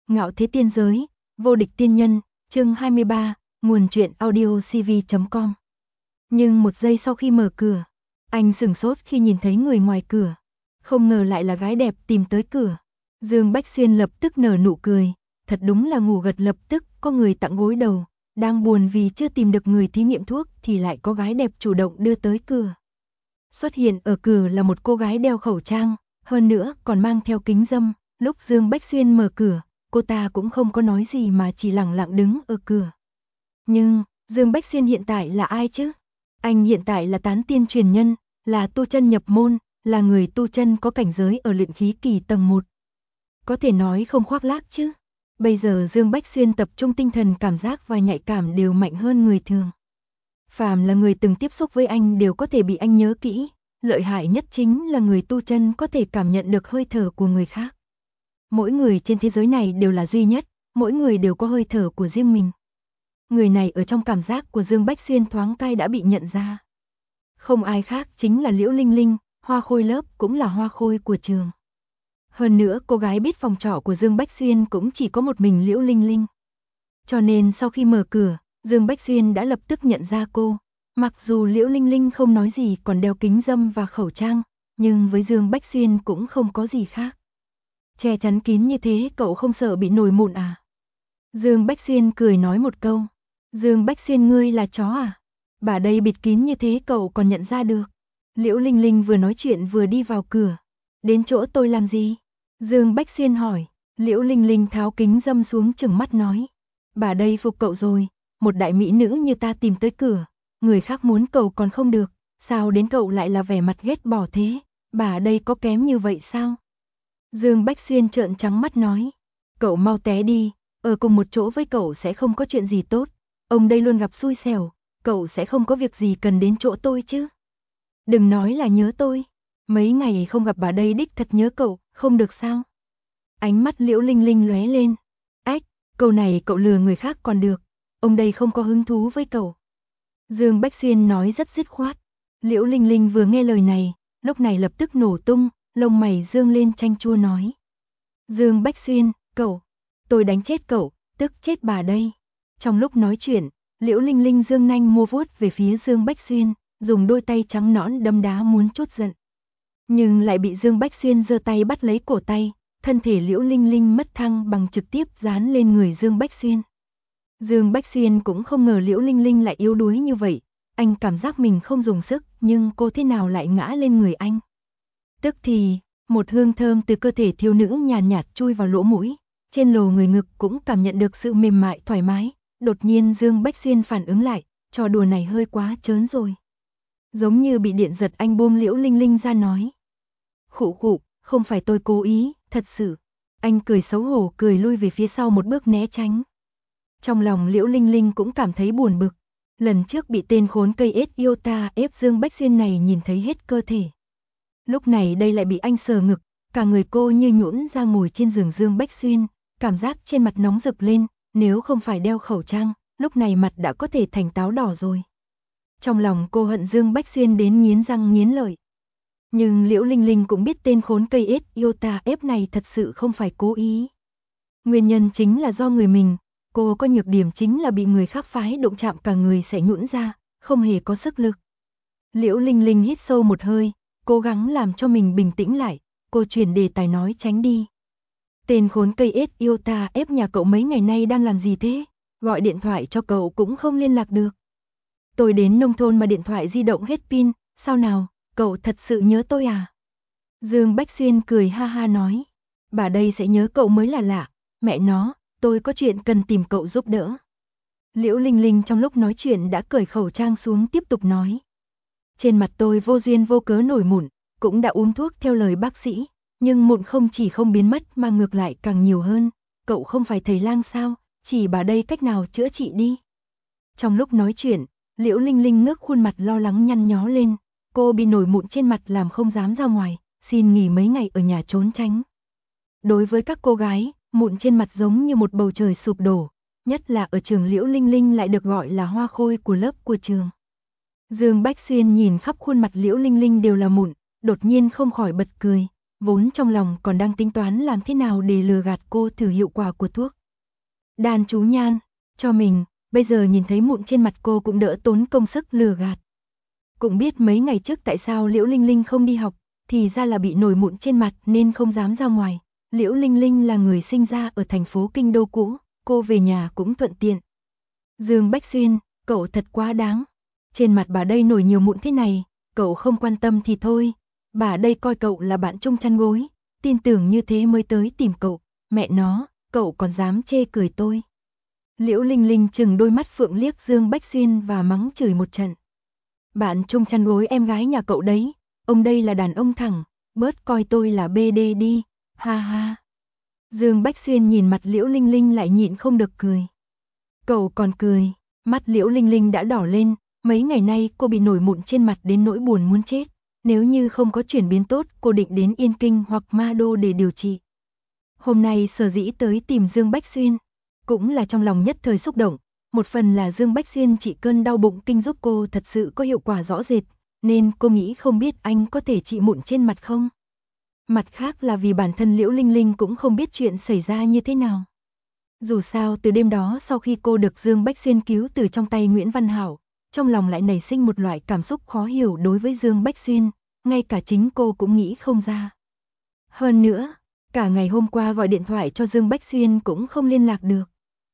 Ngạo thế tiên giới, vô địch tiên nhân, chương 23, nguồn truyện audio cv.com. Nhưng một giây sau khi mở cửa, anh sửng sốt khi nhìn thấy người ngoài cửa. Không ngờ lại là gái đẹp tìm tới cửa. Dương Bách Xuyên lập tức nở nụ cười, thật đúng là ngủ gật lập tức có người tặng gối đầu, đang buồn vì chưa tìm được người thí nghiệm thuốc thì lại có gái đẹp chủ động đưa tới cửa. Xuất hiện ở cửa là một cô gái đeo khẩu trang, hơn nữa còn mang theo kính râm. Lúc Dương Bách Xuyên mở cửa, cô ta cũng không có nói gì mà chỉ lẳng lặng đứng ở cửa. Nhưng, Dương Bách Xuyên hiện tại là ai chứ? Anh hiện tại là tán tiên truyền nhân, là tu chân nhập môn, là người tu chân có cảnh giới ở luyện khí kỳ tầng 1. Có thể nói không khoác lác chứ. Bây giờ Dương Bách Xuyên tập trung tinh thần, cảm giác và nhạy cảm đều mạnh hơn người thường. Phàm là người từng tiếp xúc với anh đều có thể bị anh nhớ kỹ. Lợi hại nhất chính là người tu chân có thể cảm nhận được hơi thở của người khác. Mỗi người trên thế giới này đều là duy nhất, mỗi người đều có hơi thở của riêng mình. Người này ở trong cảm giác của Dương Bách Xuyên thoáng cái đã bị nhận ra. Không ai khác chính là Liễu Linh Linh, hoa khôi lớp cũng là hoa khôi của trường. Hơn nữa cô gái biết phòng trọ của Dương Bách Xuyên cũng chỉ có một mình Liễu Linh Linh. Cho nên sau khi mở cửa, Dương Bách Xuyên đã lập tức nhận ra cô. Mặc dù Liễu Linh Linh không nói gì còn đeo kính râm và khẩu trang, nhưng với Dương Bách Xuyên cũng không có gì khác. Che chắn kín như thế cậu không sợ bị nổi mụn à? Dương Bách Xuyên cười nói một câu. Dương Bách Xuyên ngươi là chó à? Bà đây bịt kín như thế cậu còn nhận ra được. Liễu Linh Linh vừa nói chuyện vừa đi vào cửa. Đến chỗ tôi làm gì? Dương Bách Xuyên hỏi. Liễu Linh Linh tháo kính râm xuống chừng mắt nói. Bà đây phục cậu rồi, một đại mỹ nữ như ta tìm tới cửa. Người khác muốn cậu còn không được, sao đến cậu lại là vẻ mặt ghét bỏ thế? Bà đây có kém như vậy sao? Dương Bách Xuyên trợn trắng mắt nói. Cậu mau té đi, ở cùng một chỗ với cậu sẽ không có chuyện gì tốt. Ông đây luôn gặp xui xẻo, cậu sẽ không có việc gì cần đến chỗ tôi chứ. Đừng nói là nhớ tôi, mấy ngày không gặp bà đây đích thật nhớ cậu, không được sao? Ánh mắt Liễu Linh Linh lóe lên. Ách, câu này cậu lừa người khác còn được, ông đây không có hứng thú với cậu. Dương Bách Xuyên nói rất dứt khoát. Liễu Linh Linh vừa nghe lời này, lúc này lập tức nổ tung, lông mày dương lên chanh chua nói. Dương Bách Xuyên, cậu, tôi đánh chết cậu, tức chết bà đây. Trong lúc nói chuyện, Liễu Linh Linh dương nanh mua vuốt về phía Dương Bách Xuyên, dùng đôi tay trắng nõn đấm đá muốn trút giận. Nhưng lại bị Dương Bách Xuyên giơ tay bắt lấy cổ tay, thân thể Liễu Linh Linh mất thăng bằng trực tiếp dán lên người Dương Bách Xuyên. Dương Bách Xuyên cũng không ngờ Liễu Linh Linh lại yếu đuối như vậy, anh cảm giác mình không dùng sức, nhưng cô thế nào lại ngã lên người anh. Tức thì, một hương thơm từ cơ thể thiếu nữ nhàn nhạt chui vào lỗ mũi, trên lồ người ngực cũng cảm nhận được sự mềm mại thoải mái. Đột nhiên Dương Bách Xuyên phản ứng lại, trò đùa này hơi quá trớn rồi. Giống như bị điện giật anh buông Liễu Linh Linh ra nói. Khụ khụ, không phải tôi cố ý, thật sự. Anh cười xấu hổ cười lui về phía sau một bước né tránh. Trong lòng Liễu Linh Linh cũng cảm thấy buồn bực. Lần trước bị tên khốn cây ết Iota ép Dương Bách Xuyên này nhìn thấy hết cơ thể. Lúc này đây lại bị anh sờ ngực, cả người cô như nhũn ra ngồi trên giường Dương Bách Xuyên, cảm giác trên mặt nóng rực lên, nếu không phải đeo khẩu trang, lúc này mặt đã có thể thành táo đỏ rồi. Trong lòng cô hận Dương Bách Xuyên đến nghiến răng nghiến lợi. Nhưng Liễu Linh Linh cũng biết tên khốn cây ết Iota ép này thật sự không phải cố ý. Nguyên nhân chính là do người mình, cô có nhược điểm chính là bị người khác phái đụng chạm cả người sẽ nhũn ra, không hề có sức lực. Liễu Linh Linh hít sâu một hơi, cố gắng làm cho mình bình tĩnh lại, cô chuyển đề tài nói tránh đi. Tên khốn cây ết Iota ép nhà cậu mấy ngày nay đang làm gì thế? Gọi điện thoại cho cậu cũng không liên lạc được. Tôi đến nông thôn mà điện thoại di động hết pin, sao nào, cậu thật sự nhớ tôi à? Dương Bách Xuyên cười ha ha nói, bà đây sẽ nhớ cậu mới là lạ, mẹ nó, tôi có chuyện cần tìm cậu giúp đỡ. Liễu Linh Linh trong lúc nói chuyện đã cởi khẩu trang xuống tiếp tục nói. Trên mặt tôi vô duyên vô cớ nổi mụn, cũng đã uống thuốc theo lời bác sĩ, nhưng mụn không chỉ không biến mất mà ngược lại càng nhiều hơn. Cậu không phải thầy lang sao, chỉ bà đây cách nào chữa trị đi. Trong lúc nói chuyện, Liễu Linh Linh ngước khuôn mặt lo lắng nhăn nhó lên, cô bị nổi mụn trên mặt làm không dám ra ngoài, xin nghỉ mấy ngày ở nhà trốn tránh. Đối với các cô gái, mụn trên mặt giống như một bầu trời sụp đổ, nhất là ở trường Liễu Linh Linh lại được gọi là hoa khôi của lớp của trường. Dương Bách Xuyên nhìn khắp khuôn mặt Liễu Linh Linh đều là mụn, đột nhiên không khỏi bật cười, vốn trong lòng còn đang tính toán làm thế nào để lừa gạt cô thử hiệu quả của thuốc đan chú nhan cho mình, bây giờ nhìn thấy mụn trên mặt cô cũng đỡ tốn công sức lừa gạt. Cũng biết mấy ngày trước tại sao Liễu Linh Linh không đi học, thì ra là bị nổi mụn trên mặt nên không dám ra ngoài. Liễu Linh Linh là người sinh ra ở thành phố Kinh Đô cũ, cô về nhà cũng thuận tiện. Dương Bách Xuyên, cậu thật quá đáng. Trên mặt bà đây nổi nhiều mụn thế này, cậu không quan tâm thì thôi. Bà đây coi cậu là bạn chung chăn gối, tin tưởng như thế mới tới tìm cậu. Mẹ nó, cậu còn dám chê cười tôi. Liễu Linh Linh chừng đôi mắt phượng liếc Dương Bách Xuyên và mắng chửi một trận. Bạn chung chăn gối em gái nhà cậu đấy, ông đây là đàn ông thẳng, bớt coi tôi là BD đi, ha ha. Dương Bách Xuyên nhìn mặt Liễu Linh Linh lại nhịn không được cười. Cậu còn cười, mắt Liễu Linh Linh đã đỏ lên, mấy ngày nay cô bị nổi mụn trên mặt đến nỗi buồn muốn chết. Nếu như không có chuyển biến tốt, cô định đến Yên Kinh hoặc Ma Đô để điều trị. Hôm nay sở dĩ tới tìm Dương Bách Xuyên, cũng là trong lòng nhất thời xúc động. Một phần là Dương Bách Xuyên trị cơn đau bụng kinh giúp cô thật sự có hiệu quả rõ rệt, nên cô nghĩ không biết anh có thể trị mụn trên mặt không. Mặt khác là vì bản thân Liễu Linh Linh cũng không biết chuyện xảy ra như thế nào. Dù sao từ đêm đó sau khi cô được Dương Bách Xuyên cứu từ trong tay Nguyễn Văn Hảo, trong lòng lại nảy sinh một loại cảm xúc khó hiểu đối với Dương Bách Xuyên, ngay cả chính cô cũng nghĩ không ra. Hơn nữa, cả ngày hôm qua gọi điện thoại cho Dương Bách Xuyên cũng không liên lạc được.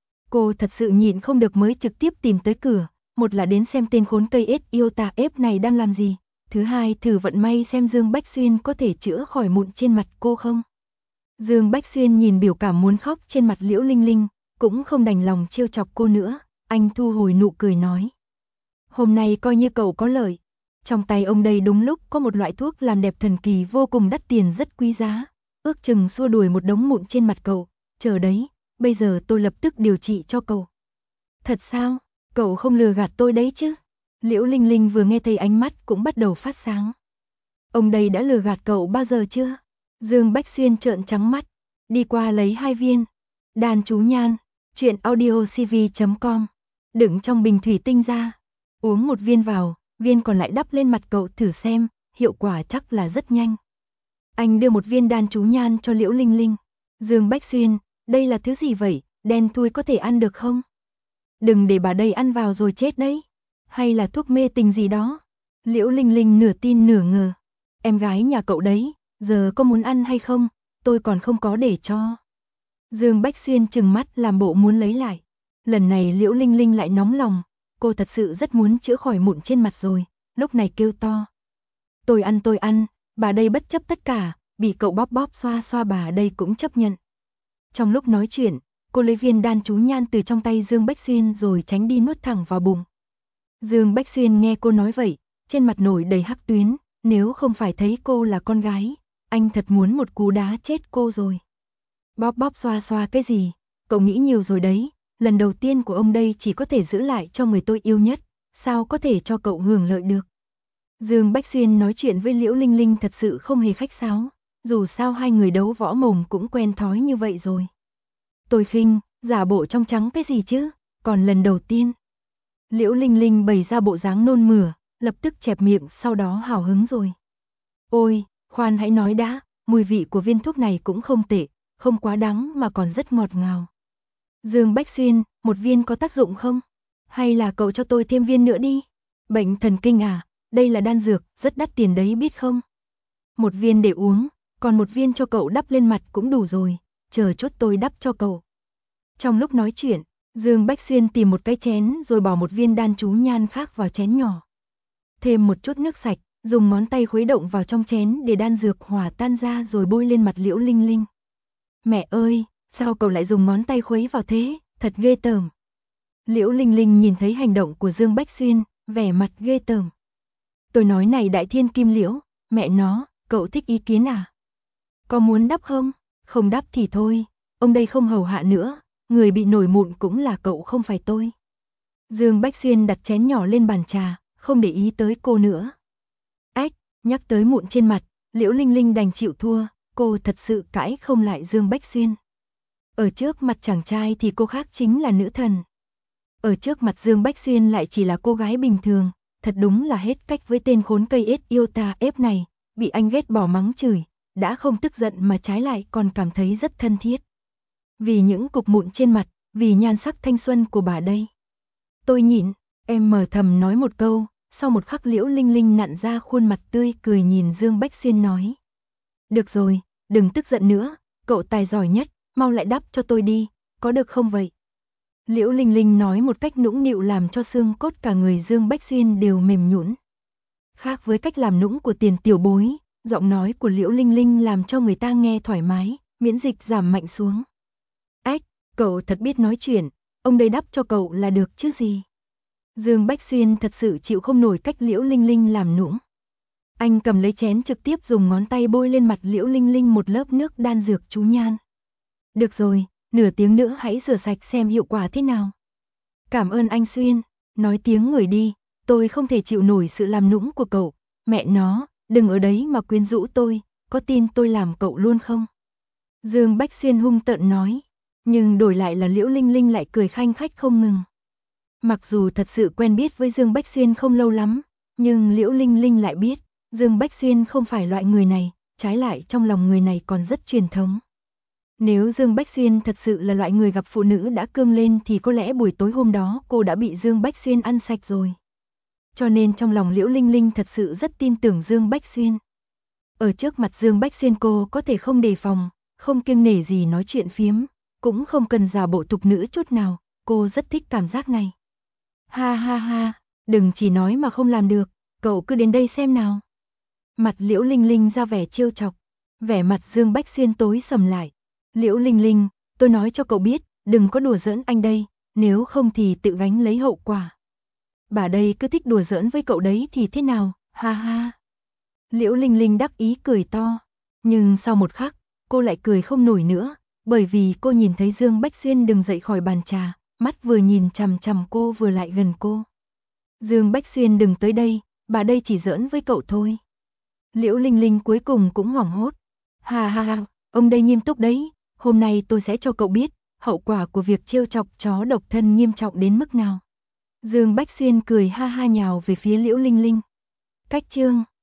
Cô thật sự nhịn không được mới trực tiếp tìm tới cửa, một là đến xem tên khốn cây ết yêu tà ép này đang làm gì, thứ hai thử vận may xem Dương Bách Xuyên có thể chữa khỏi mụn trên mặt cô không. Dương Bách Xuyên nhìn biểu cảm muốn khóc trên mặt Liễu Linh Linh, cũng không đành lòng trêu chọc cô nữa, anh thu hồi nụ cười nói. Hôm nay coi như cậu có lợi, trong tay ông đây đúng lúc có một loại thuốc làm đẹp thần kỳ vô cùng đắt tiền rất quý giá, ước chừng xua đuổi một đống mụn trên mặt cậu, chờ đấy, bây giờ tôi lập tức điều trị cho cậu. Thật sao, cậu không lừa gạt tôi đấy chứ? Liễu Linh Linh vừa nghe thấy ánh mắt cũng bắt đầu phát sáng. Ông đây đã lừa gạt cậu bao giờ chưa? Dương Bách Xuyên trợn trắng mắt, đi qua lấy 2 viên. Đan chú nhan, truyện audiocv.com, đựng trong bình thủy tinh ra. Uống một viên vào, viên còn lại đắp lên mặt cậu thử xem, hiệu quả chắc là rất nhanh. Anh đưa một viên đan chú nhan cho Liễu Linh Linh. Dương Bách Xuyên, đây là thứ gì vậy, đen thui có thể ăn được không? Đừng để bà đây ăn vào rồi chết đấy. Hay là thuốc mê tình gì đó? Liễu Linh Linh nửa tin nửa ngờ. Em gái nhà cậu đấy, giờ có muốn ăn hay không? Tôi còn không có để cho. Dương Bách Xuyên trừng mắt làm bộ muốn lấy lại. Lần này Liễu Linh Linh lại nóng lòng. Cô thật sự rất muốn chữa khỏi mụn trên mặt rồi. Lúc này kêu to. Tôi ăn, bà đây bất chấp tất cả. Bị cậu bóp bóp xoa xoa bà đây cũng chấp nhận. Trong lúc nói chuyện, cô lấy viên đan chú nhan từ trong tay Dương Bách Xuyên rồi tránh đi nuốt thẳng vào bụng. Dương Bách Xuyên nghe cô nói vậy, trên mặt nổi đầy hắc tuyến, nếu không phải thấy cô là con gái, anh thật muốn một cú đá chết cô rồi. Bóp bóp xoa xoa cái gì, cậu nghĩ nhiều rồi đấy, lần đầu tiên của ông đây chỉ có thể giữ lại cho người tôi yêu nhất, sao có thể cho cậu hưởng lợi được. Dương Bách Xuyên nói chuyện với Liễu Linh Linh thật sự không hề khách sáo, dù sao hai người đấu võ mồm cũng quen thói như vậy rồi. Tôi khinh, giả bộ trong trắng cái gì chứ, còn lần đầu tiên. Liễu Linh Linh bày ra bộ dáng nôn mửa, lập tức chẹp miệng sau đó hào hứng rồi. Ôi, khoan hãy nói đã, mùi vị của viên thuốc này cũng không tệ, không quá đắng mà còn rất ngọt ngào. Dương Bách Xuyên, một viên có tác dụng không? Hay là cậu cho tôi thêm viên nữa đi? Bệnh thần kinh à, đây là đan dược, rất đắt tiền đấy biết không? Một viên để uống, còn một viên cho cậu đắp lên mặt cũng đủ rồi, chờ chút tôi đắp cho cậu. Trong lúc nói chuyện, Dương Bách Xuyên tìm một cái chén rồi bỏ một viên đan chú nhan khác vào chén nhỏ. Thêm một chút nước sạch, dùng ngón tay khuấy động vào trong chén để đan dược hòa tan ra rồi bôi lên mặt Liễu Linh Linh. Mẹ ơi, sao cậu lại dùng ngón tay khuấy vào thế, thật ghê tởm. Liễu Linh Linh nhìn thấy hành động của Dương Bách Xuyên, vẻ mặt ghê tởm. Tôi nói này Đại Thiên Kim Liễu, mẹ nó, cậu thích ý kiến à? Có muốn đắp không? Không đắp thì thôi, ông đây không hầu hạ nữa, người bị nổi mụn cũng là cậu không phải tôi. Dương Bách Xuyên đặt chén nhỏ lên bàn trà, không để ý tới cô nữa. Ách, nhắc tới mụn trên mặt, Liễu Linh Linh đành chịu thua, cô thật sự cãi không lại Dương Bách Xuyên. Ở trước mặt chàng trai thì cô khác chính là nữ thần. Ở trước mặt Dương Bách Xuyên lại chỉ là cô gái bình thường, thật đúng là hết cách với tên khốn cây ết yêu tà ép này, bị anh ghét bỏ mắng chửi, đã không tức giận mà trái lại còn cảm thấy rất thân thiết. Vì những cục mụn trên mặt, vì nhan sắc thanh xuân của bà đây. Tôi nhịn, em mờ thầm nói một câu, sau một khắc Liễu Linh Linh nặn ra khuôn mặt tươi cười nhìn Dương Bách Xuyên nói. Được rồi, đừng tức giận nữa, cậu tài giỏi nhất, mau lại đắp cho tôi đi, có được không vậy? Liễu Linh Linh nói một cách nũng nịu làm cho xương cốt cả người Dương Bách Xuyên đều mềm nhũn. Khác với cách làm nũng của Tiền tiểu bối, giọng nói của Liễu Linh Linh làm cho người ta nghe thoải mái, miễn dịch giảm mạnh xuống. Ách, cậu thật biết nói chuyện, ông đây đắp cho cậu là được chứ gì. Dương Bách Xuyên thật sự chịu không nổi cách Liễu Linh Linh làm nũng. Anh cầm lấy chén trực tiếp dùng ngón tay bôi lên mặt Liễu Linh Linh một lớp nước đan dược chú nhan. Được rồi, nửa tiếng nữa hãy rửa sạch xem hiệu quả thế nào. Cảm ơn anh Xuyên, nói tiếng người đi, tôi không thể chịu nổi sự làm nũng của cậu, mẹ nó, đừng ở đấy mà quyến rũ tôi, có tin tôi làm cậu luôn không? Dương Bách Xuyên hung tợn nói, nhưng đổi lại là Liễu Linh Linh lại cười khanh khách không ngừng. Mặc dù thật sự quen biết với Dương Bách Xuyên không lâu lắm, nhưng Liễu Linh Linh lại biết, Dương Bách Xuyên không phải loại người này, trái lại trong lòng người này còn rất truyền thống. Nếu Dương Bách Xuyên thật sự là loại người gặp phụ nữ đã cương lên thì có lẽ buổi tối hôm đó cô đã bị Dương Bách Xuyên ăn sạch rồi. Cho nên trong lòng Liễu Linh Linh thật sự rất tin tưởng Dương Bách Xuyên. Ở trước mặt Dương Bách Xuyên cô có thể không đề phòng, không kiêng nể gì nói chuyện phiếm, cũng không cần giả bộ tục nữ chút nào, cô rất thích cảm giác này. Ha ha ha, đừng chỉ nói mà không làm được, cậu cứ đến đây xem nào. Mặt Liễu Linh Linh ra vẻ trêu chọc, vẻ mặt Dương Bách Xuyên tối sầm lại. Liễu Linh Linh, tôi nói cho cậu biết, đừng có đùa giỡn anh đây, nếu không thì tự gánh lấy hậu quả. Bà đây cứ thích đùa giỡn với cậu đấy thì thế nào, ha ha. Liễu Linh Linh đắc ý cười to, nhưng sau một khắc, cô lại cười không nổi nữa, bởi vì cô nhìn thấy Dương Bách Xuyên đứng dậy khỏi bàn trà, mắt vừa nhìn chằm chằm cô vừa lại gần cô. Dương Bách Xuyên đừng tới đây, bà đây chỉ giỡn với cậu thôi. Liễu Linh Linh cuối cùng cũng hoảng hốt. Ha ha ha, ông đây nghiêm túc đấy, hôm nay tôi sẽ cho cậu biết, hậu quả của việc trêu chọc chó độc thân nghiêm trọng đến mức nào. Dương Bách Xuyên cười ha ha nhào về phía Liễu Linh Linh. Cách chương